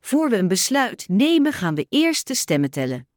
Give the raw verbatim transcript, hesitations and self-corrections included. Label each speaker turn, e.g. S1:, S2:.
S1: Voor we een besluit nemen, gaan we eerst de stemmen tellen.